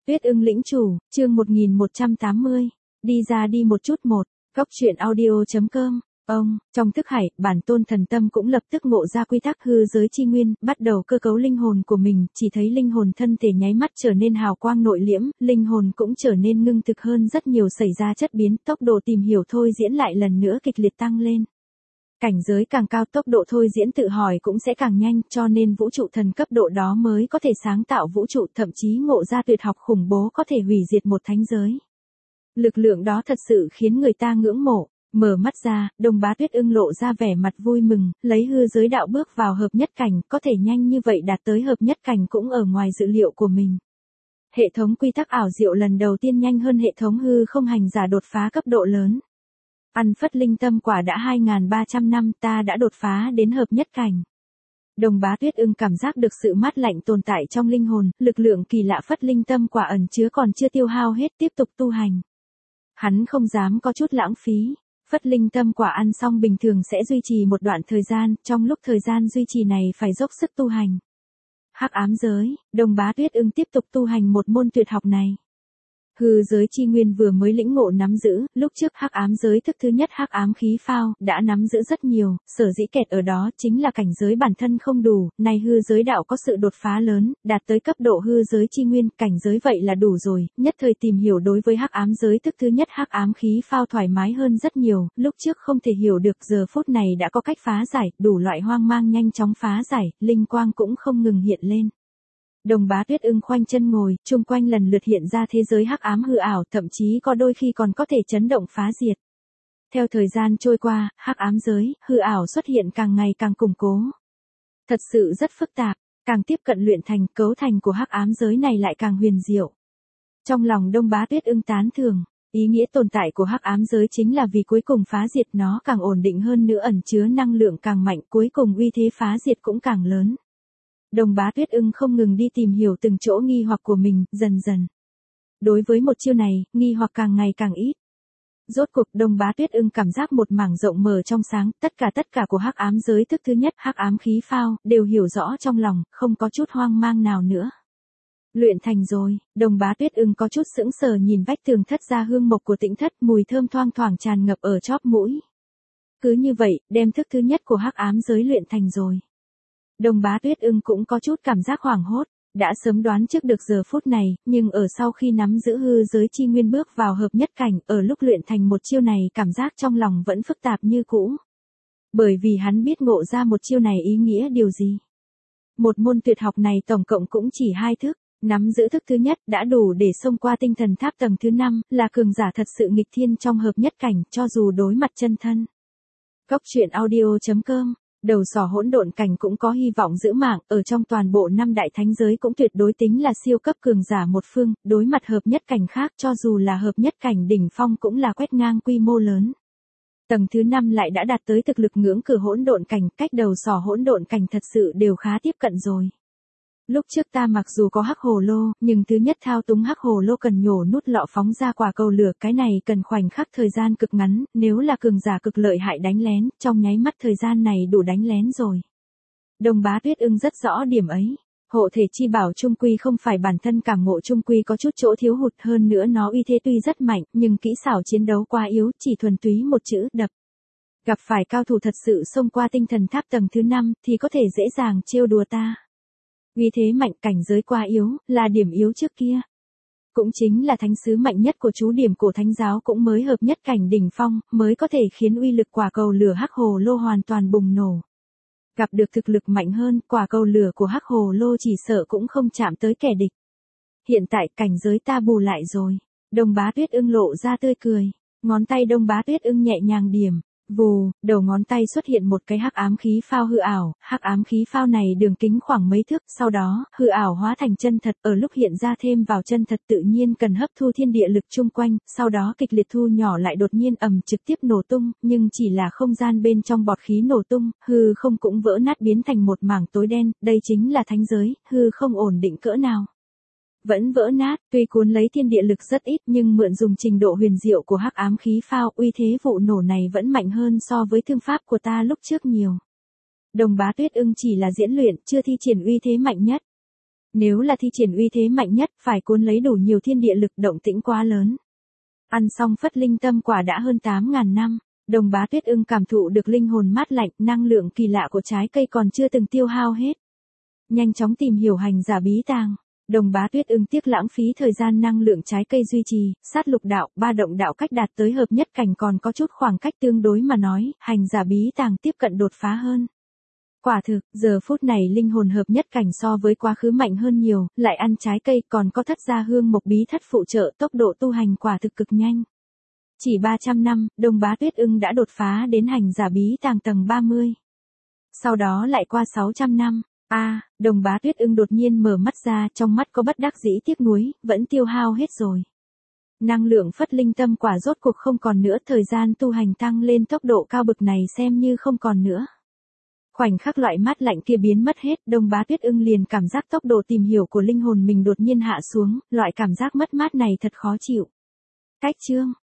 Tuyết ưng lĩnh chủ, chương 1180. Đi ra đi một chút một. Cốc truyện audio.com. Trong thức hải, bản tôn thần tâm cũng lập tức ngộ ra quy tắc hư giới chi nguyên, bắt đầu cơ cấu linh hồn của mình, chỉ thấy linh hồn thân thể nháy mắt trở nên hào quang nội liễm, linh hồn cũng trở nên ngưng thực hơn rất nhiều, xảy ra chất biến, tốc độ tìm hiểu thôi diễn lại lần nữa kịch liệt tăng lên. Cảnh giới càng cao, tốc độ thôi diễn tự hỏi cũng sẽ càng nhanh, cho nên vũ trụ thần cấp độ đó mới có thể sáng tạo vũ trụ, thậm chí ngộ ra tuyệt học khủng bố có thể hủy diệt một thánh giới. Lực lượng đó thật sự khiến người ta ngưỡng mộ. Mở mắt ra, Đông Bá Tuyết ưng lộ ra vẻ mặt vui mừng, lấy hư giới đạo bước vào hợp nhất cảnh, có thể nhanh như vậy đạt tới hợp nhất cảnh cũng ở ngoài dự liệu của mình. Hệ thống quy tắc ảo diệu lần đầu tiên nhanh hơn hệ thống hư không hành giả đột phá cấp độ lớn. Ăn phất linh tâm quả đã 2.300 năm, ta đã đột phá đến hợp nhất cảnh. Đông Bá Tuyết ưng cảm giác được sự mát lạnh tồn tại trong linh hồn, lực lượng kỳ lạ phất linh tâm quả ẩn chứa còn chưa tiêu hao hết, tiếp tục tu hành. Hắn không dám có chút lãng phí. Phất linh tâm quả ăn xong bình thường sẽ duy trì một đoạn thời gian, trong lúc thời gian duy trì này phải dốc sức tu hành. Hắc ám giới, Đông Bá Tuyết ưng tiếp tục tu hành một môn tuyệt học này. Hư giới chi nguyên vừa mới lĩnh ngộ nắm giữ, lúc trước hắc ám giới thức thứ nhất hắc ám khí phao đã nắm giữ rất nhiều, sở dĩ kẹt ở đó chính là cảnh giới bản thân không đủ, nay hư giới đạo có sự đột phá lớn, đạt tới cấp độ hư giới chi nguyên, cảnh giới vậy là đủ rồi, nhất thời tìm hiểu đối với hắc ám giới thức thứ nhất hắc ám khí phao thoải mái hơn rất nhiều, lúc trước không thể hiểu được, giờ phút này đã có cách phá giải, đủ loại hoang mang nhanh chóng phá giải, linh quang cũng không ngừng hiện lên. Đông Bá Tuyết ưng khoanh chân ngồi, chung quanh lần lượt hiện ra thế giới hắc ám hư ảo, thậm chí có đôi khi còn có thể chấn động phá diệt. Theo thời gian trôi qua, hắc ám giới, hư ảo xuất hiện càng ngày càng củng cố. Thật sự rất phức tạp, càng tiếp cận luyện thành, cấu thành của hắc ám giới này lại càng huyền diệu. Trong lòng Đông Bá Tuyết ưng tán thưởng, ý nghĩa tồn tại của hắc ám giới chính là vì cuối cùng phá diệt nó càng ổn định hơn nữa, ẩn chứa năng lượng càng mạnh, cuối cùng uy thế phá diệt cũng càng lớn. Đông Bá Tuyết ưng không ngừng đi tìm hiểu từng chỗ nghi hoặc của mình, dần dần. Đối với một chiêu này, nghi hoặc càng ngày càng ít. Rốt cuộc Đông Bá Tuyết ưng cảm giác một mảng rộng mở trong sáng, tất cả của hắc ám giới thức thứ nhất, hắc ám khí phao, đều hiểu rõ trong lòng, không có chút hoang mang nào nữa. Luyện thành rồi, Đông Bá Tuyết ưng có chút sững sờ nhìn vách tường thất ra hương mộc của Tĩnh thất, mùi thơm thoang thoảng tràn ngập ở chóp mũi. Cứ như vậy, đem thức thứ nhất của hắc ám giới luyện thành rồi. Đông Bá Tuyết ưng cũng có chút cảm giác hoảng hốt, đã sớm đoán trước được giờ phút này, nhưng ở sau khi nắm giữ hư giới chi nguyên bước vào hợp nhất cảnh, ở lúc luyện thành một chiêu này cảm giác trong lòng vẫn phức tạp như cũ. Bởi vì hắn biết ngộ ra một chiêu này ý nghĩa điều gì. Một môn tuyệt học này tổng cộng cũng chỉ 2 thức, nắm giữ thức thứ nhất đã đủ để xông qua tinh thần tháp tầng thứ 5, là cường giả thật sự nghịch thiên trong hợp nhất cảnh, cho dù đối mặt chân thân. Cốc truyện audio.com. Đầu sỏ hỗn độn cảnh cũng có hy vọng giữ mạng, ở trong toàn bộ 5 đại thánh giới cũng tuyệt đối tính là siêu cấp cường giả một phương, đối mặt hợp nhất cảnh khác cho dù là hợp nhất cảnh đỉnh phong cũng là quét ngang quy mô lớn. Tầng thứ 5 lại đã đạt tới thực lực ngưỡng cửa hỗn độn cảnh, cách đầu sỏ hỗn độn cảnh thật sự đều khá tiếp cận rồi. Lúc trước ta mặc dù có hắc hồ lô, nhưng thứ nhất thao túng hắc hồ lô cần nhổ nút lọ phóng ra quả cầu lửa, cái này cần khoảnh khắc thời gian cực ngắn, nếu là cường giả cực lợi hại đánh lén, trong nháy mắt thời gian này đủ đánh lén rồi. Đông Bá Tuyết ưng rất rõ điểm ấy. Hộ thể chi bảo trung quy không phải bản thân cảm ngộ trung quy có chút chỗ thiếu hụt, hơn nữa nó uy thế tuy rất mạnh, nhưng kỹ xảo chiến đấu quá yếu, chỉ thuần túy một chữ đập. Gặp phải cao thủ thật sự xông qua tinh thần tháp tầng thứ 5 thì có thể dễ dàng trêu đùa ta. Uy thế mạnh, cảnh giới quá yếu, là điểm yếu trước kia. Cũng chính là thánh sứ mạnh nhất của chú điểm cổ thánh giáo cũng mới hợp nhất cảnh đỉnh phong, mới có thể khiến uy lực quả cầu lửa hắc hồ lô hoàn toàn bùng nổ. Gặp được thực lực mạnh hơn, quả cầu lửa của hắc hồ lô chỉ sợ cũng không chạm tới kẻ địch. Hiện tại cảnh giới ta bù lại rồi. Đông Bá Tuyết ưng lộ ra tươi cười. Ngón tay Đông Bá Tuyết ưng nhẹ nhàng điểm. Vù, đầu ngón tay xuất hiện một cái hắc ám khí phao hư ảo, hắc ám khí phao này đường kính khoảng mấy thước, sau đó, hư ảo hóa thành chân thật, ở lúc hiện ra thêm vào chân thật tự nhiên cần hấp thu thiên địa lực chung quanh, sau đó kịch liệt thu nhỏ lại đột nhiên trực tiếp nổ tung, nhưng chỉ là không gian bên trong bọt khí nổ tung, hư không cũng vỡ nát biến thành một mảng tối đen, đây chính là thánh giới, hư không ổn định cỡ nào. Vẫn vỡ nát, tuy cuốn lấy thiên địa lực rất ít nhưng mượn dùng trình độ huyền diệu của hắc ám khí phao, uy thế vụ nổ này vẫn mạnh hơn so với thương pháp của ta lúc trước nhiều. Đông Bá Tuyết ưng chỉ là diễn luyện, chưa thi triển uy thế mạnh nhất. Nếu là thi triển uy thế mạnh nhất, phải cuốn lấy đủ nhiều thiên địa lực, động tĩnh quá lớn. Ăn xong phất linh tâm quả đã hơn 8.000 năm, Đồng Bá Tuyết Ưng cảm thụ được linh hồn mát lạnh, năng lượng kỳ lạ của trái cây còn chưa từng tiêu hao hết. Nhanh chóng tìm hiểu hành giả bí tàng. Đồng Bá Tuyết Ưng tiếc lãng phí thời gian năng lượng trái cây duy trì, sát lục đạo, ba động đạo cách đạt tới hợp nhất cảnh còn có chút khoảng cách tương đối mà nói, hành giả bí tàng tiếp cận đột phá hơn. Quả thực, giờ phút này linh hồn hợp nhất cảnh so với quá khứ mạnh hơn nhiều, lại ăn trái cây còn có thất gia hương mộc bí thất phụ trợ, tốc độ tu hành quả thực cực nhanh. Chỉ 300 năm, Đồng Bá Tuyết Ưng đã đột phá đến hành giả bí tàng tầng 30. Sau đó lại qua 600 năm. Đồng Bá Tuyết Ưng đột nhiên mở mắt ra, trong mắt có bất đắc dĩ tiếc nuối, vẫn tiêu hao hết rồi. Năng lượng phất linh tâm quả rốt cuộc không còn nữa, thời gian tu hành tăng lên tốc độ cao bực này xem như không còn nữa. Khoảnh khắc loại mát lạnh kia biến mất hết, Đồng Bá Tuyết Ưng liền cảm giác tốc độ tìm hiểu của linh hồn mình đột nhiên hạ xuống, loại cảm giác mất mát này thật khó chịu. Cách chương